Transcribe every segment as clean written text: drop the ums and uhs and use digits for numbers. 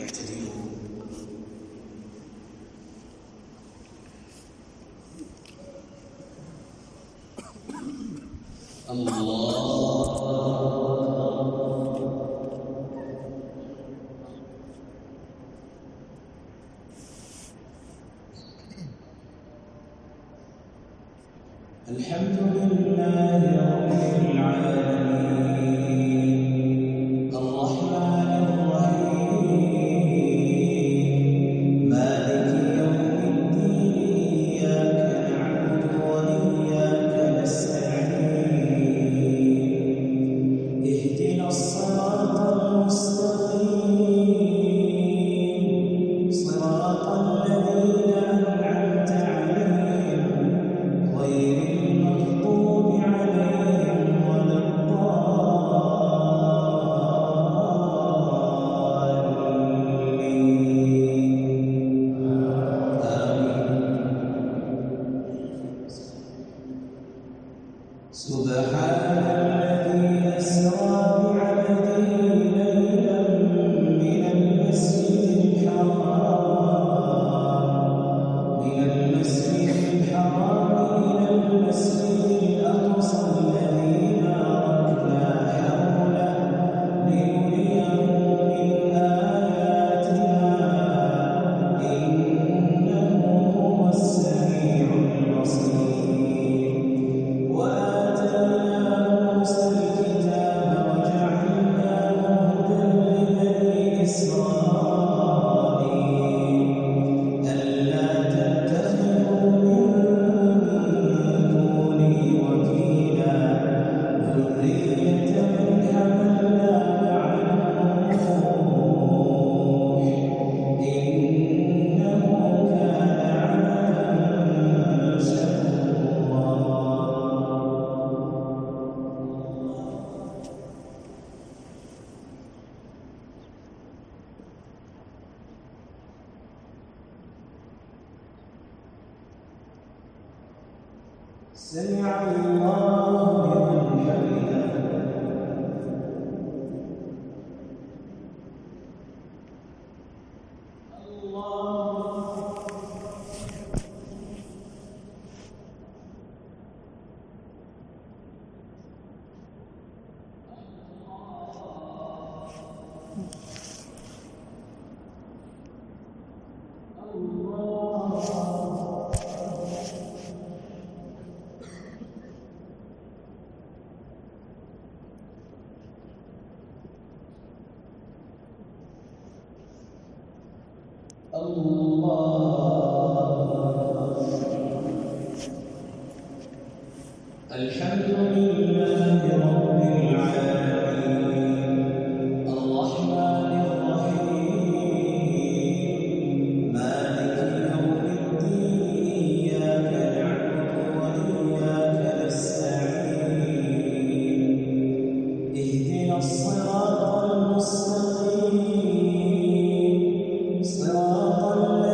يعتدلون. الحمد لله رب العالمين الرحمن الرحيم مالك يوم الدين إياك نعبد وإياك نستعين اهدنا الصراط المستقيم صراط الذين أنعمت عليهم غير المغضوب عليهم ولا الضالين آمين. سبحان الذي أسرى بعبده ليلا من المسجد الحرام إلى المسجد الأقصى الذي باركنا حوله لنريه من آياتنا إنه هو السميع البصير. وآتينا موسى الكتاب وجعلناه هدى لبني إسرائيل ألا تتخذوا من دوني وكيلا ذرية من حملنا مع نوح إنه كان عبدا شكورا. سمع الله لمن حمده. الحمد لله رب العالمين الرحمن الرحيم مالك يوم الدين إياك نعبد وإياك نستعين اهدنا الصراط المستقيم صراط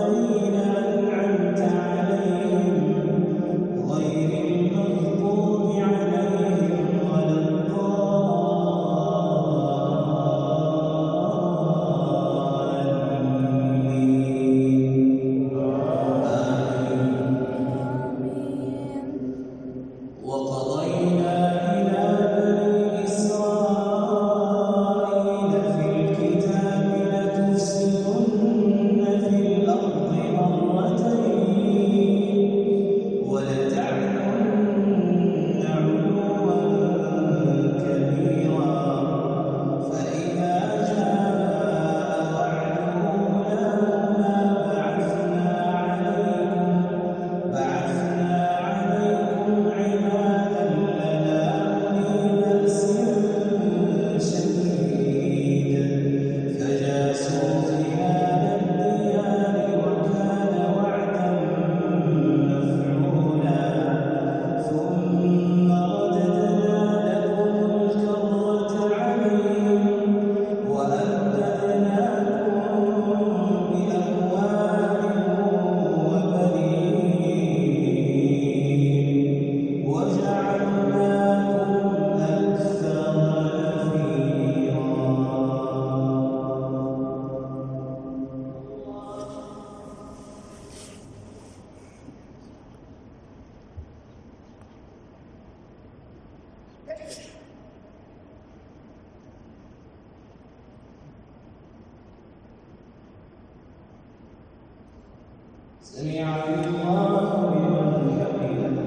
سمع الله لمن حمده.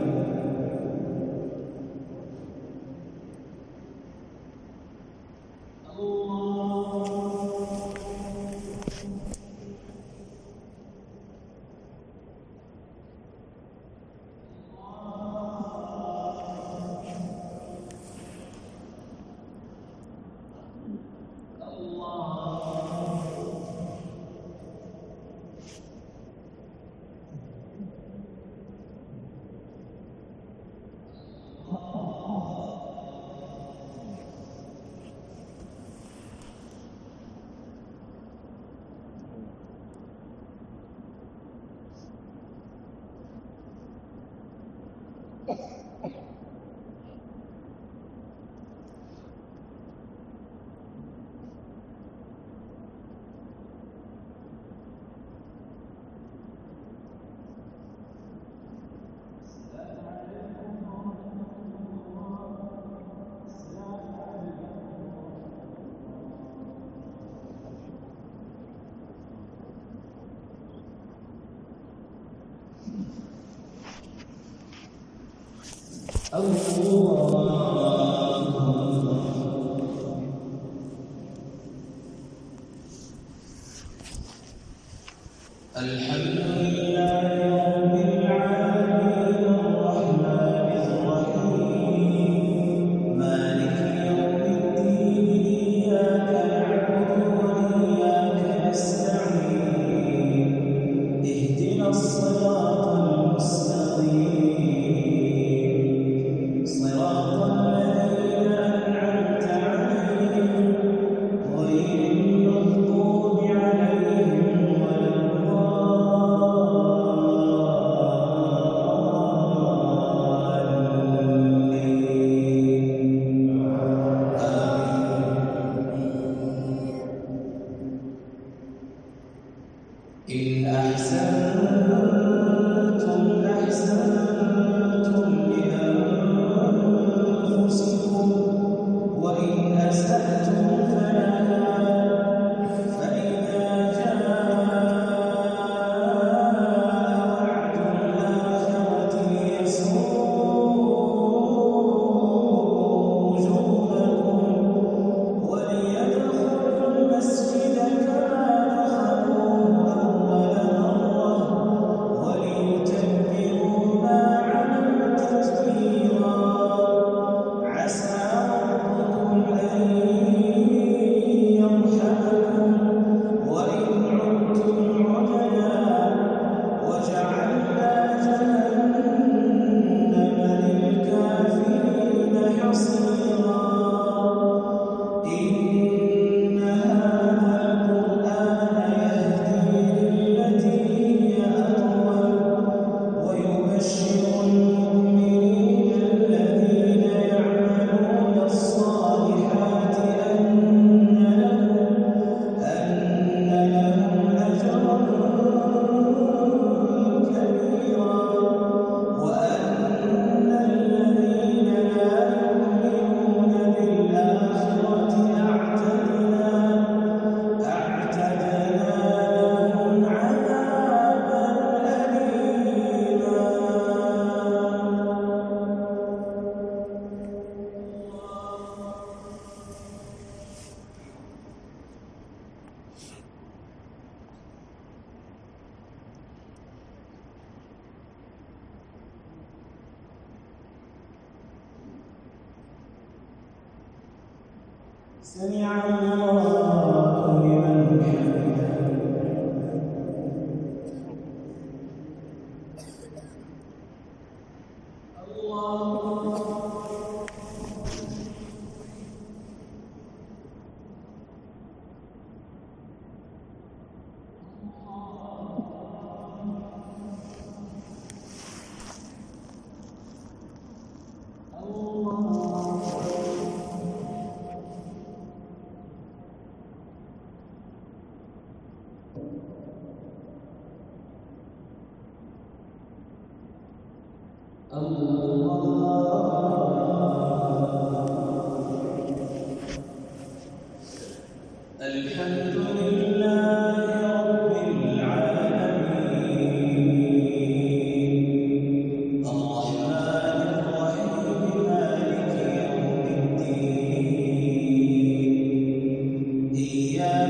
الحمد لله رب العالمين الرحمن الرحيم مالك يوم الدين إياك نعبد وإياك نستعين اهدنا الصراط المستقيم صراط الذين أنعمت عليهم غير المغضوب عليهم ولا إن أحسنتم أحسنتم لأنفسكم وإن أسأتم فلها فإذا جاء وعد الآخرة ليسوءوا وجوهكم وليدخلوا المسجد كما دخلوه وليتبروا ما علوا تتبيرا عسى ربكم أن يرحمكم وإن عدتم عدنا وجعلنا جهنم للكافرين حصيرا إن هذا القرآن يهدي للتي هي أقوم ويبشر المؤمنين الذين يعملون الصالحات أن لهم أجرا كبيرا وأن الذين لا يؤمنون بالآخرة أعتدنا لهم عذابا أليما. سمع الله لمن حمده. الحمد لله رب العالمين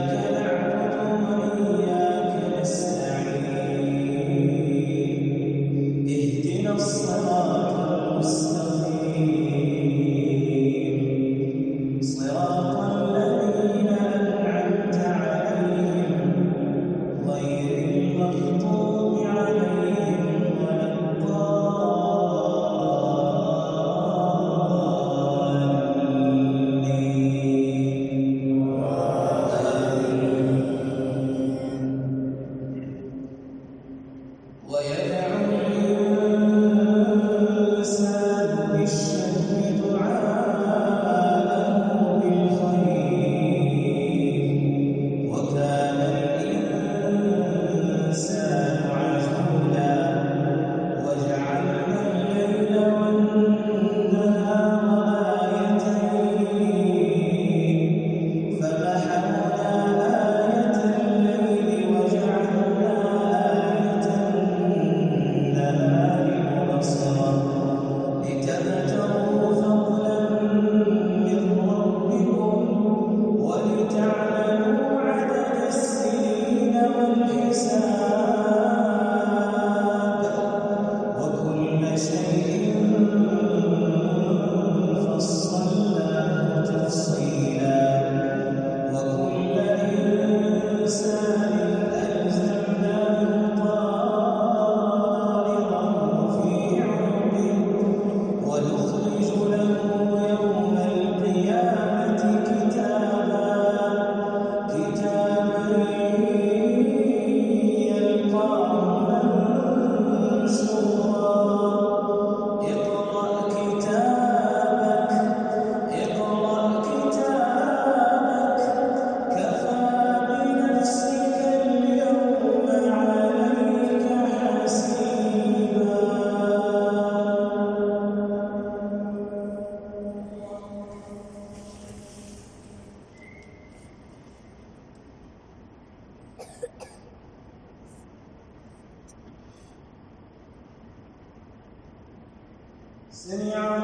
سمع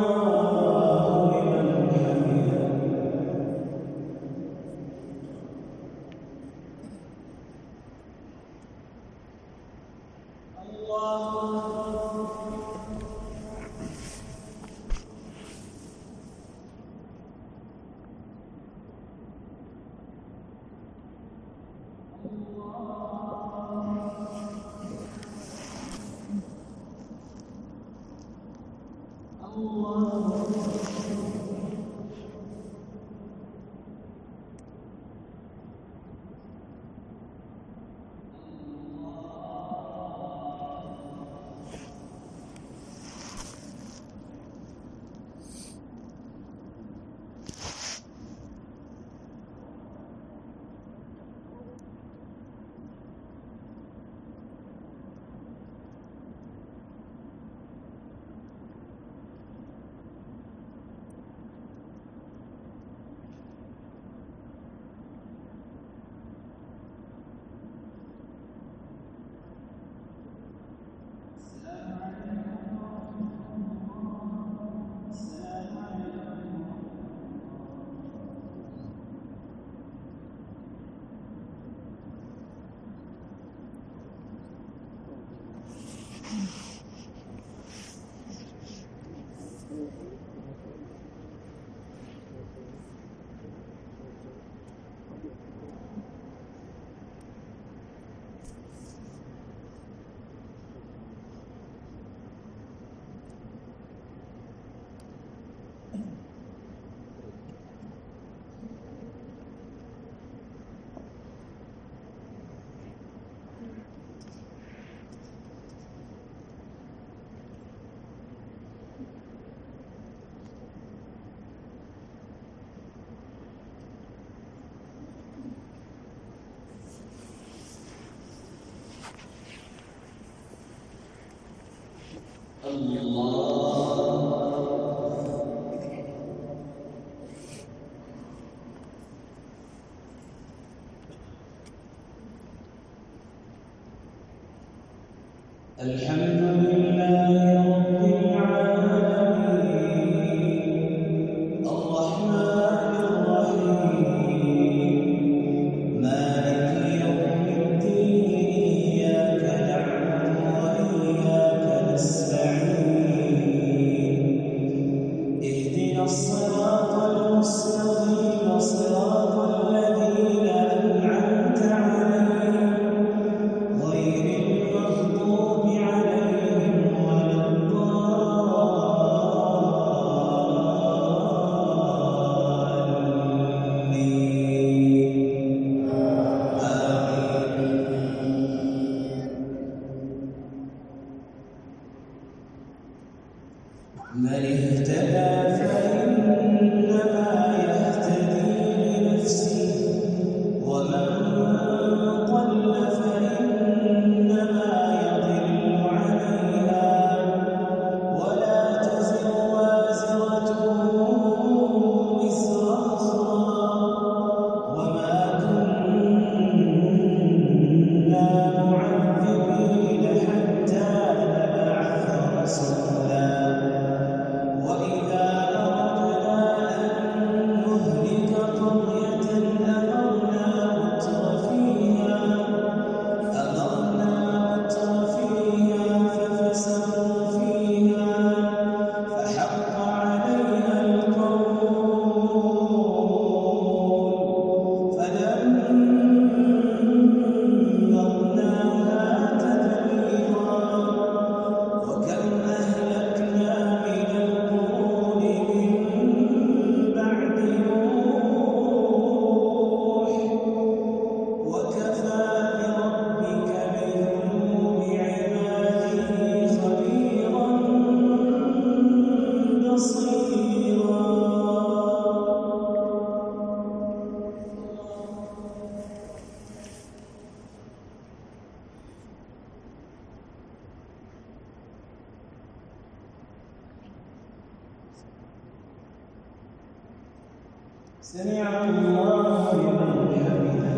الله لمن حمده. الحمد لله رب العالمين الرحمن الرحيم سمع الله لمن حمده.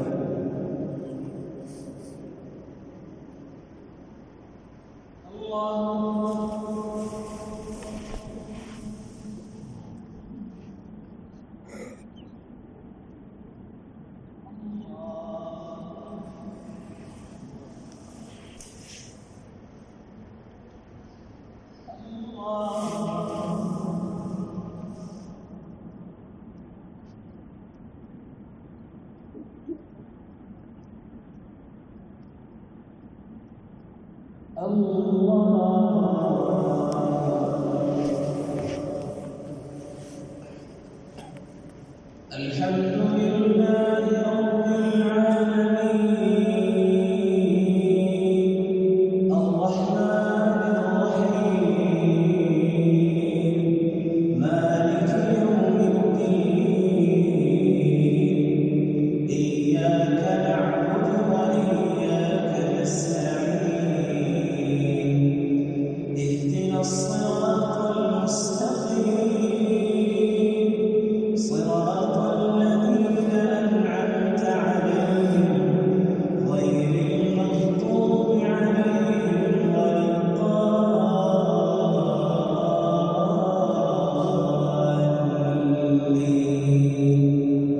الحمد لله رب العالمين الرحمن الرحيم مالك يوم الدين إياك نعبد وإياك نستعين اهدنا الصراط المستقيم صراط الذين أنعمت عليهم غير المغضوب عليهم ولا الضالين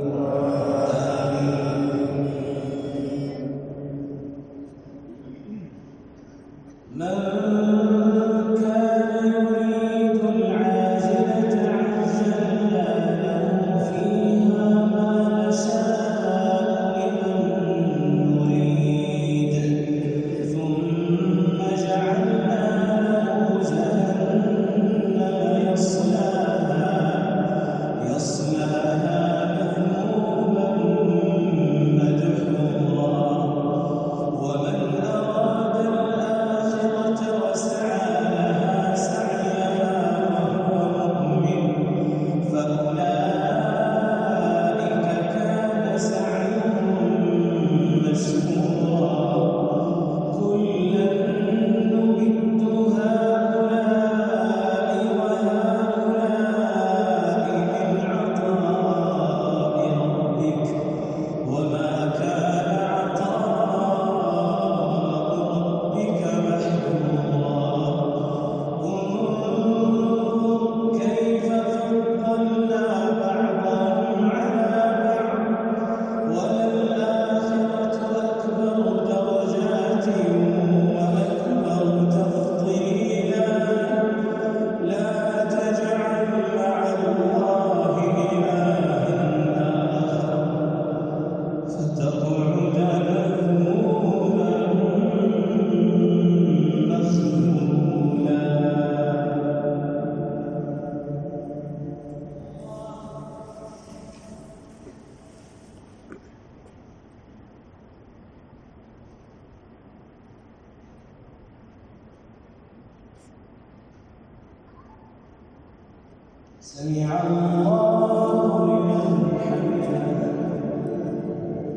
سمع الله لمن حمده.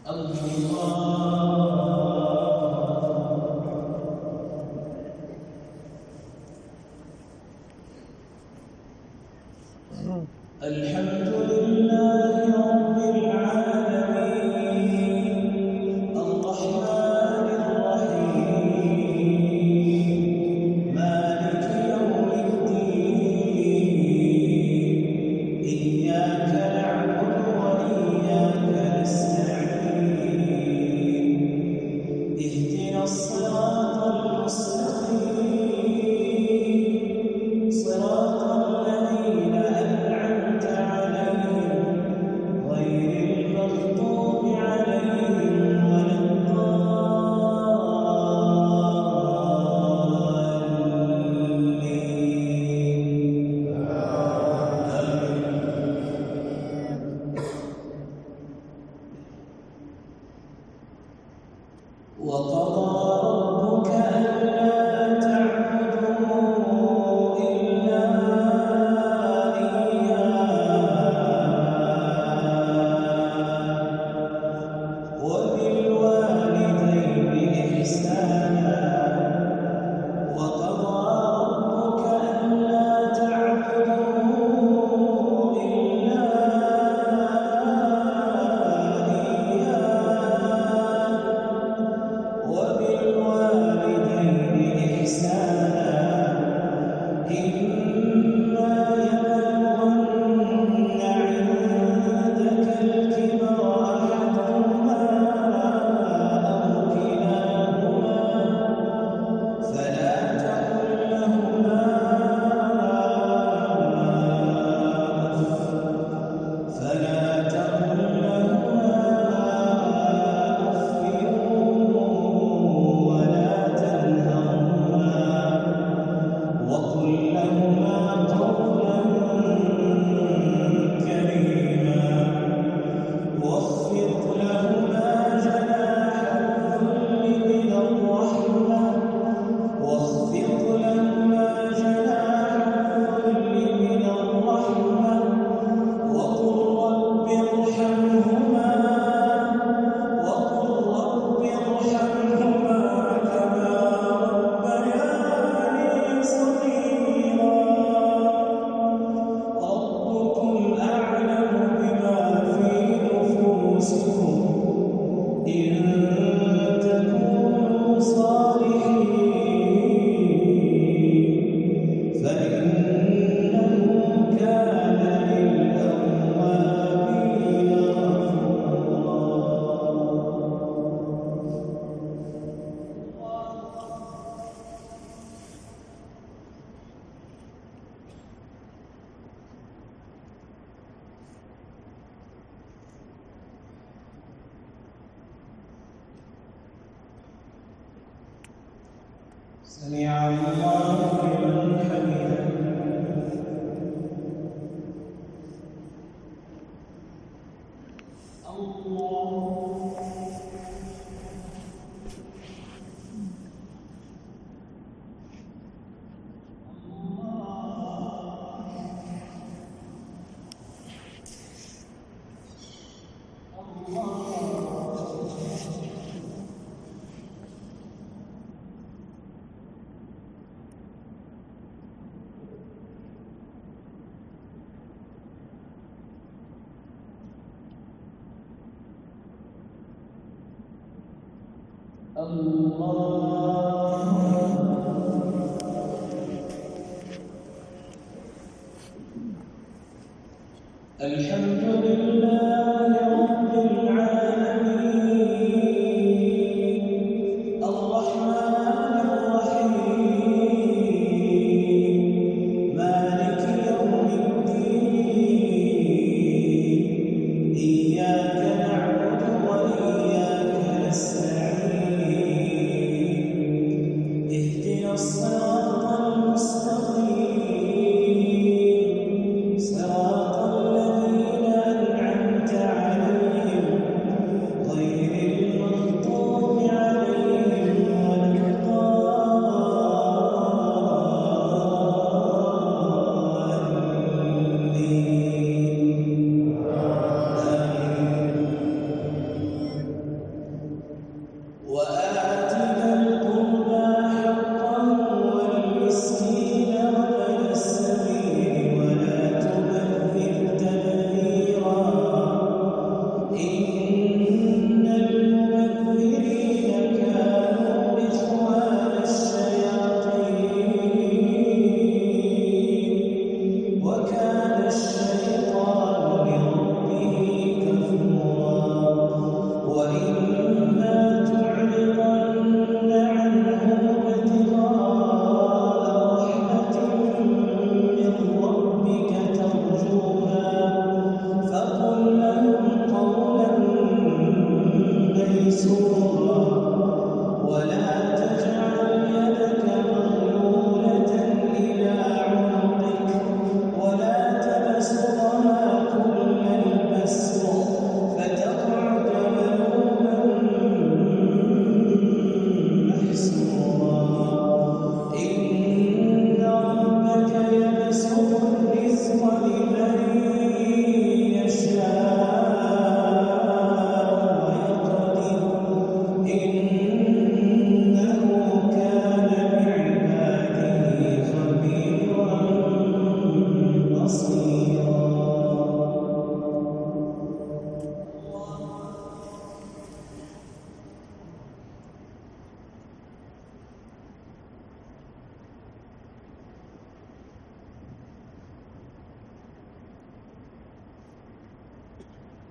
الحمد لله رب العالمين الرحمن الرحيم مالك يوم الدين إياك نعبد وإياك نستعين اهدنا الصراط المستقيم صراط الذين أنعمت عليهم غير المغضوب عليهم ولا الضالين وقضى ربك ألا تعبدوا إلا إياه وبالوالدين إحسانا وقضى ربك ألا تعبدوا إلا إياه وبالوالدين إحسانا إما يبلغن عندك الكبر أحدهما أو كلاهما فلا تقل لهما أف ولا تنهرهما وقل لهما قولا كريما واخفض لهما جناح الذل من الرحمة واخفض لهما جناح الذل من الرحمة وقل رب ارحمهما كما ربياني صغيرا ربكم أعلم بما في نفوسكم إن تكونوا صالحين فإنه كان للأوابين سمع الله لمن حمده الحمد لله رب العالمين الرحمن الرحيم مالك يوم الدين إياك نعبد وإياك نستعين اهدنا الصراط المستقيم صراط الذين أنعمت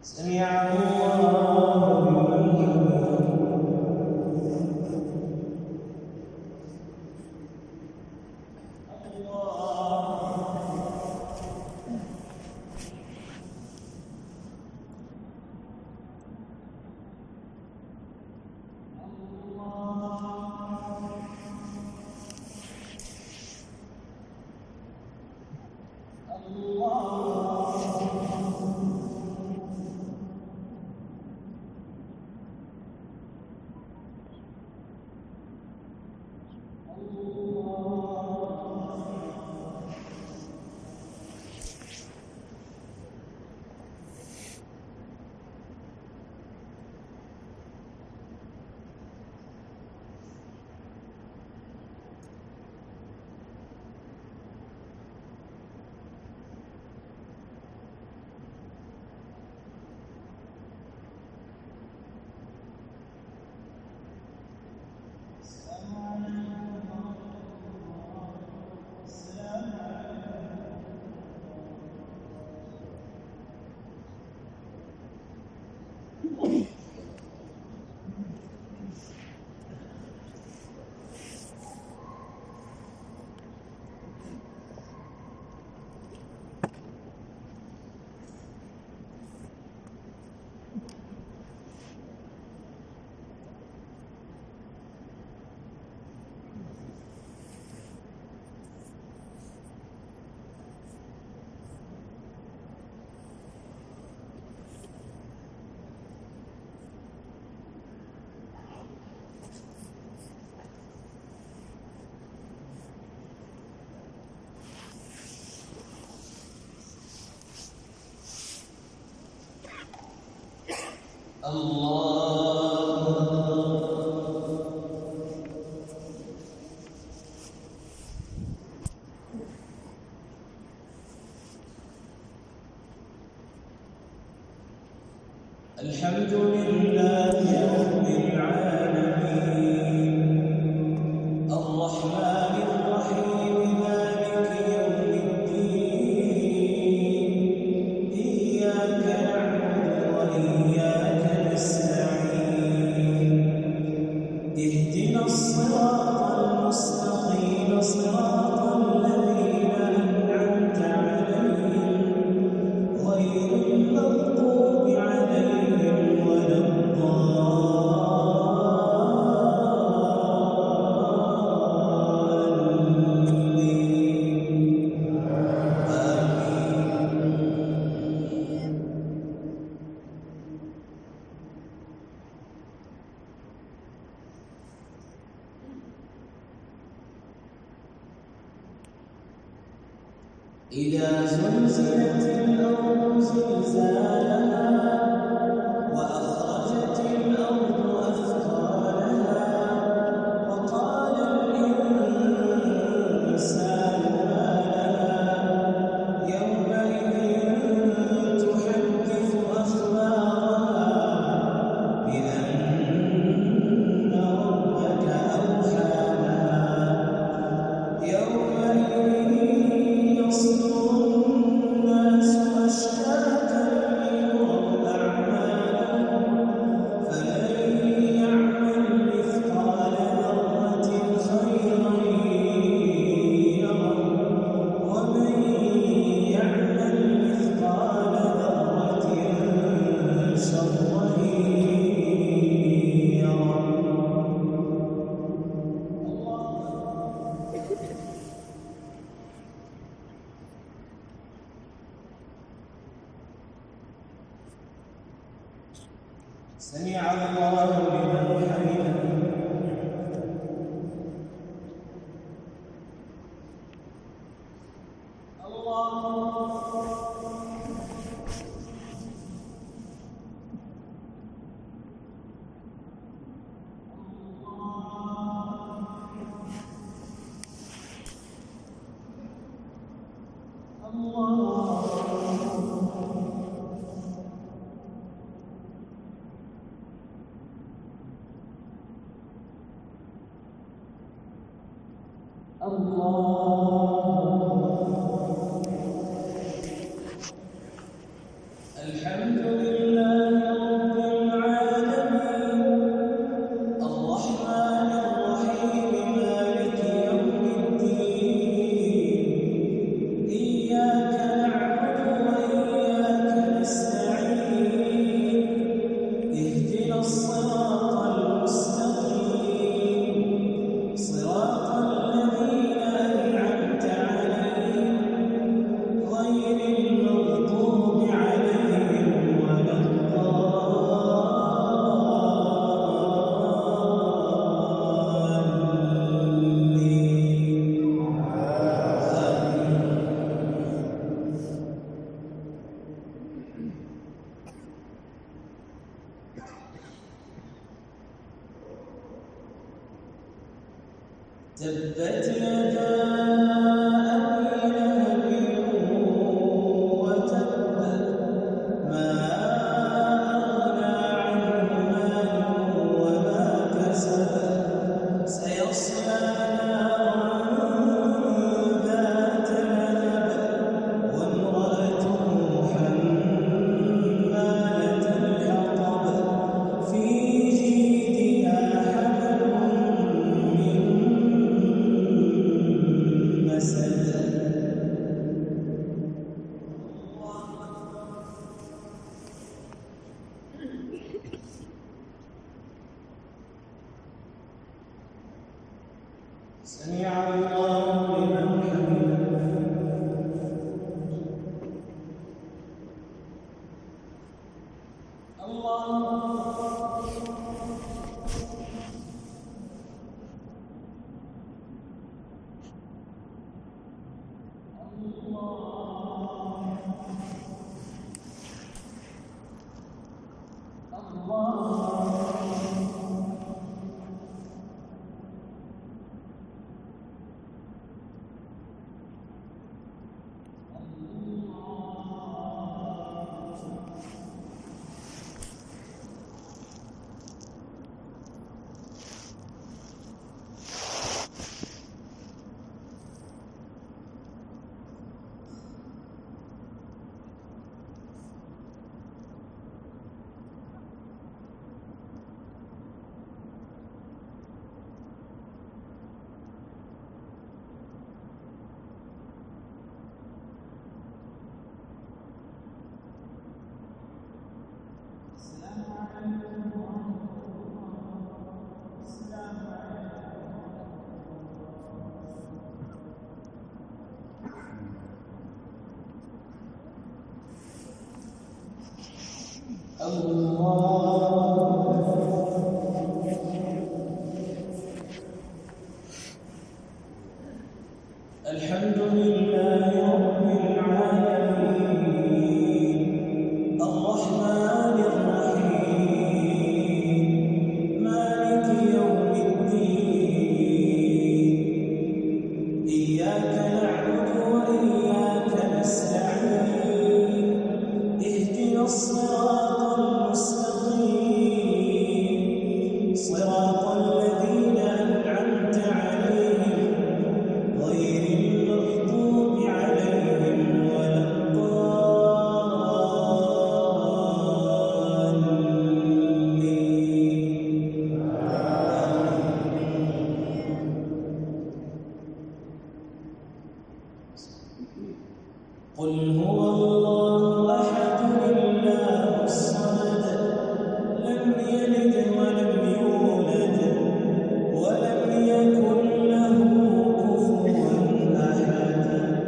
سمع الله لمن حمده. الحمد لله رب العالمين الرحمن الرحيم مالك يوم الدين إياك نعبد وإياك نستعين اهدنا الصراط المستقيم صراط الذين أنعمت عليهم غير المغضوب عليهم ولا الضالين آمين. إذا زلزلت الأرض زلزالها وأخرجت الأرض أثقالها وقال الإنسان ما لها يومئذ تحدث أخبارها بأن ربك أوحى لها يومئذ يصدر الناس أشتاتا ليروا أعمالهم فمن يعمل مثقال ذرة خيرا يره ومن يعمل مثقال ذرة شرا يره. سمع الله لمن حمده. الحمد لله الصراط المستقيم صراط الذين أنعمت عليهم غير المغضوب عليهم ولا تبت يدا أبي لهب وتب ما أغنى عنه ماله وما كسب سيصلى نارا ذات لهب وامرأته حمالة الحطب في جيدها حبل من مسد سمع الله لمن حمده الله الحمد لله رب العالمين الرحمن الرحيم مالك يوم الدين إياك نعبد وإياك نستعين اهدنا الصراط المستقيم صراط الذين أنعمت عليهم غير المغضوب عليهم ولا الضالين قل هو الله أحد الله الصمد لم يلد ولم يولد ولم يكن له كفوا أحد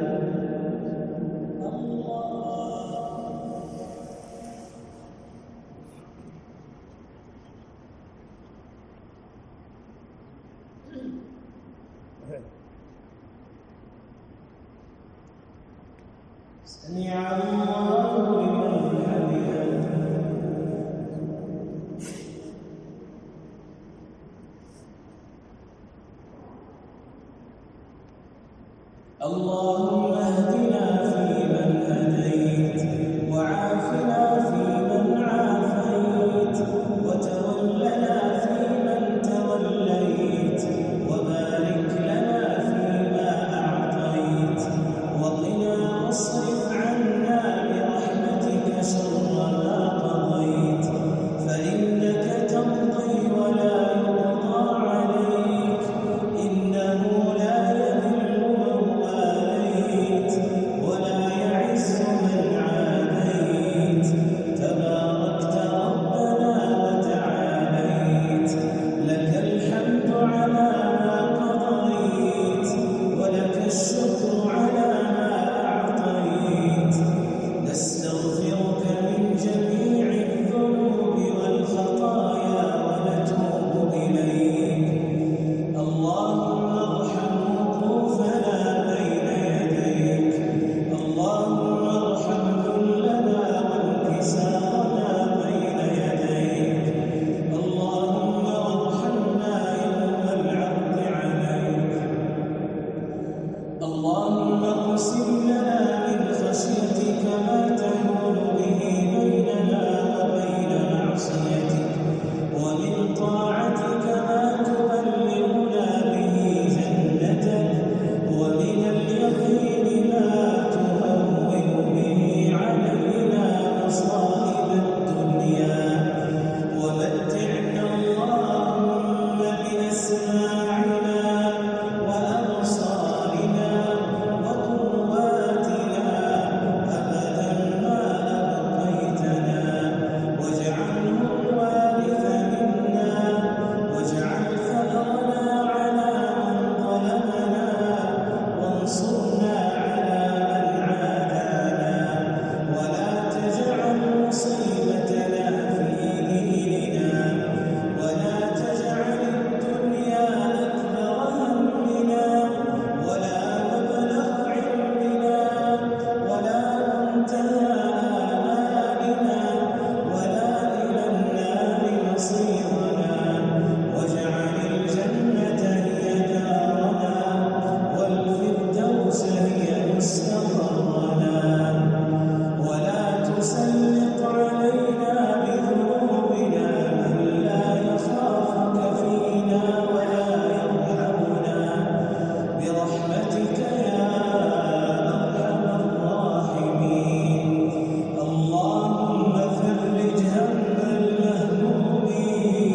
سمع الله لمن حمده اللهم اهدنا فيمن هديت وعافنا فيمن عافيت وتولنا فيمن توليت وبارك لنا فيما أعطيت وقنا واصرف عنا برحمتك شر ما قضيت فإنك تقضي ولا يقضى عليك إنه لا يذل من واليت مصيرنا واجعل الجنة هي دارنا والفردوس هي مستقرنا ولا تسلط علينا بذنوبنا من لا يخافك فينا ولا يرحمنا برحمتك يا أرحم الراحمين. اللهم فرج هم المهمومين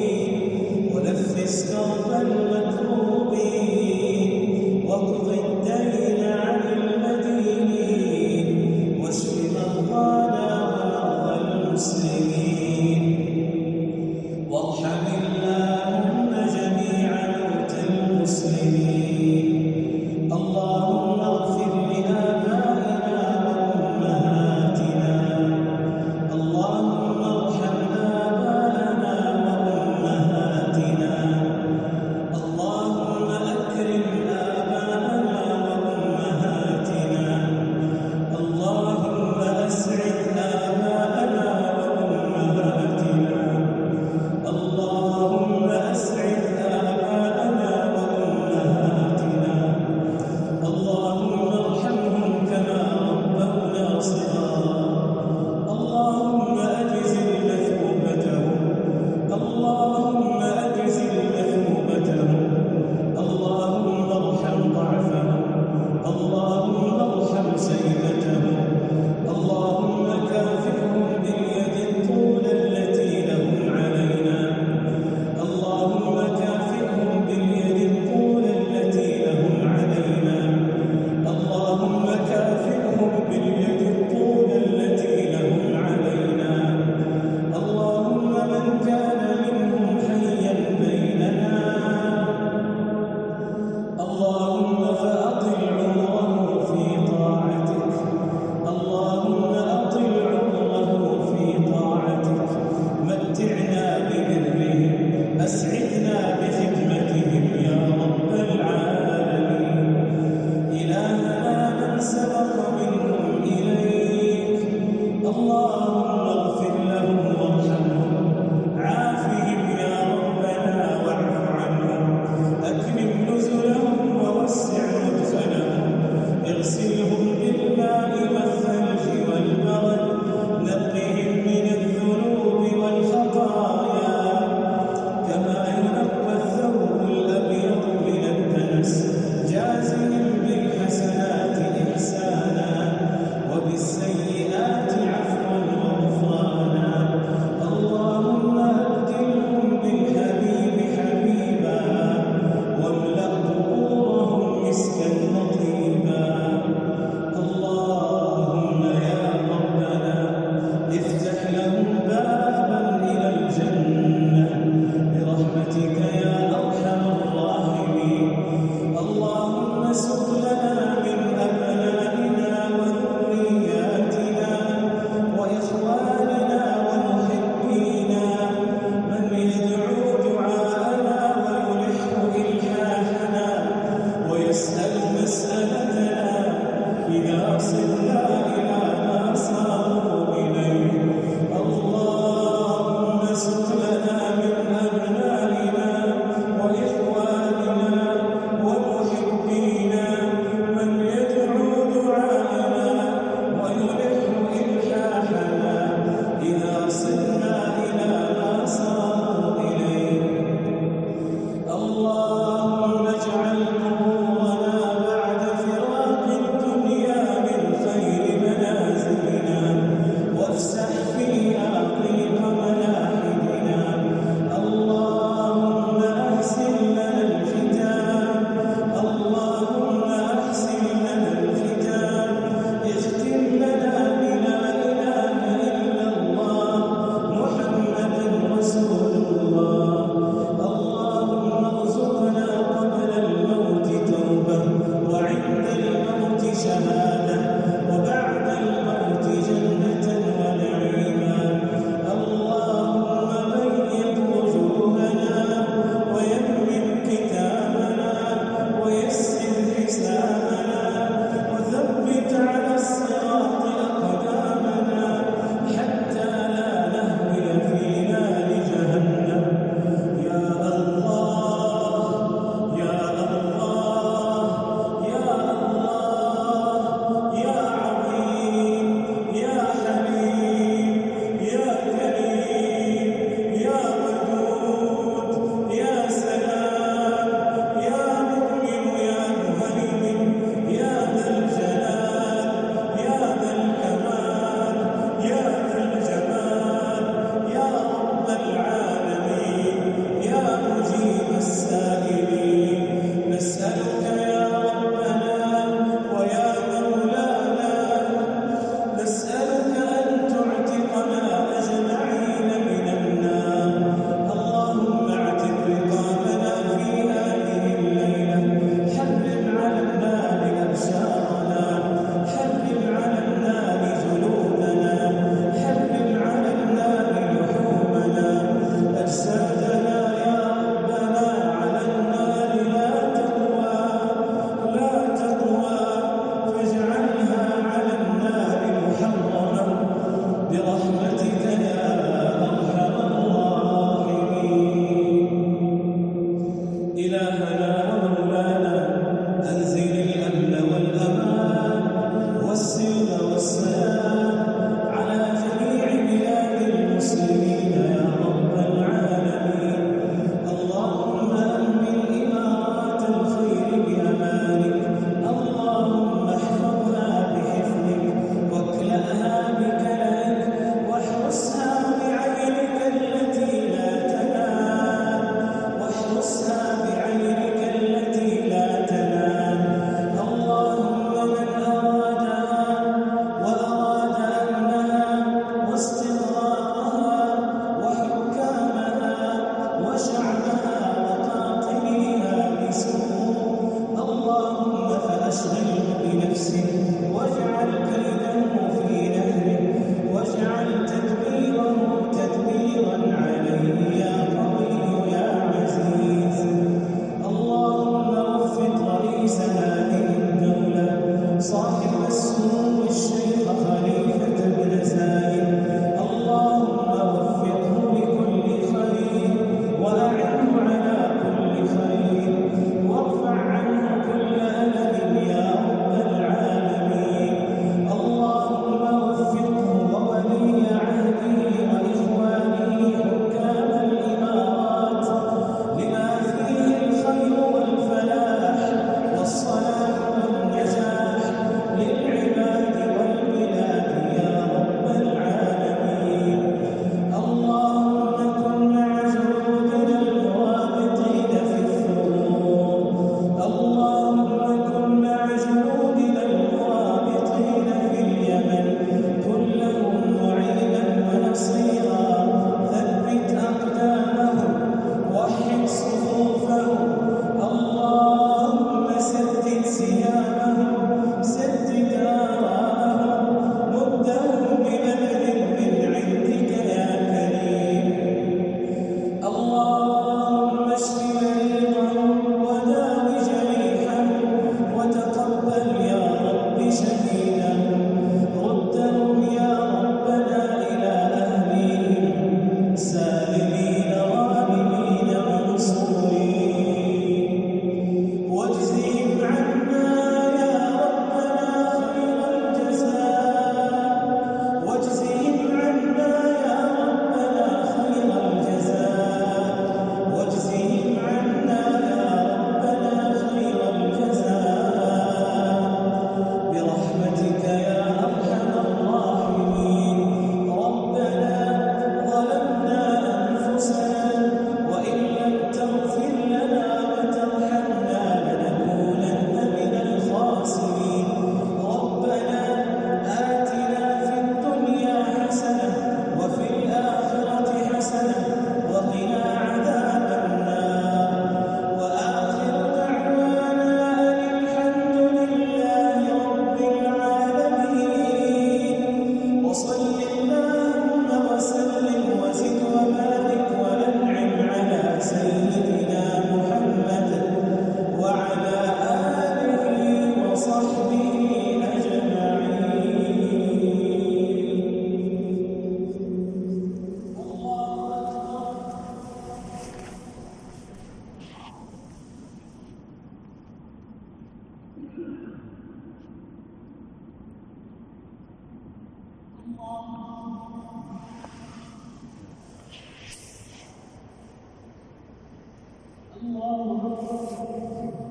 الله أكبر.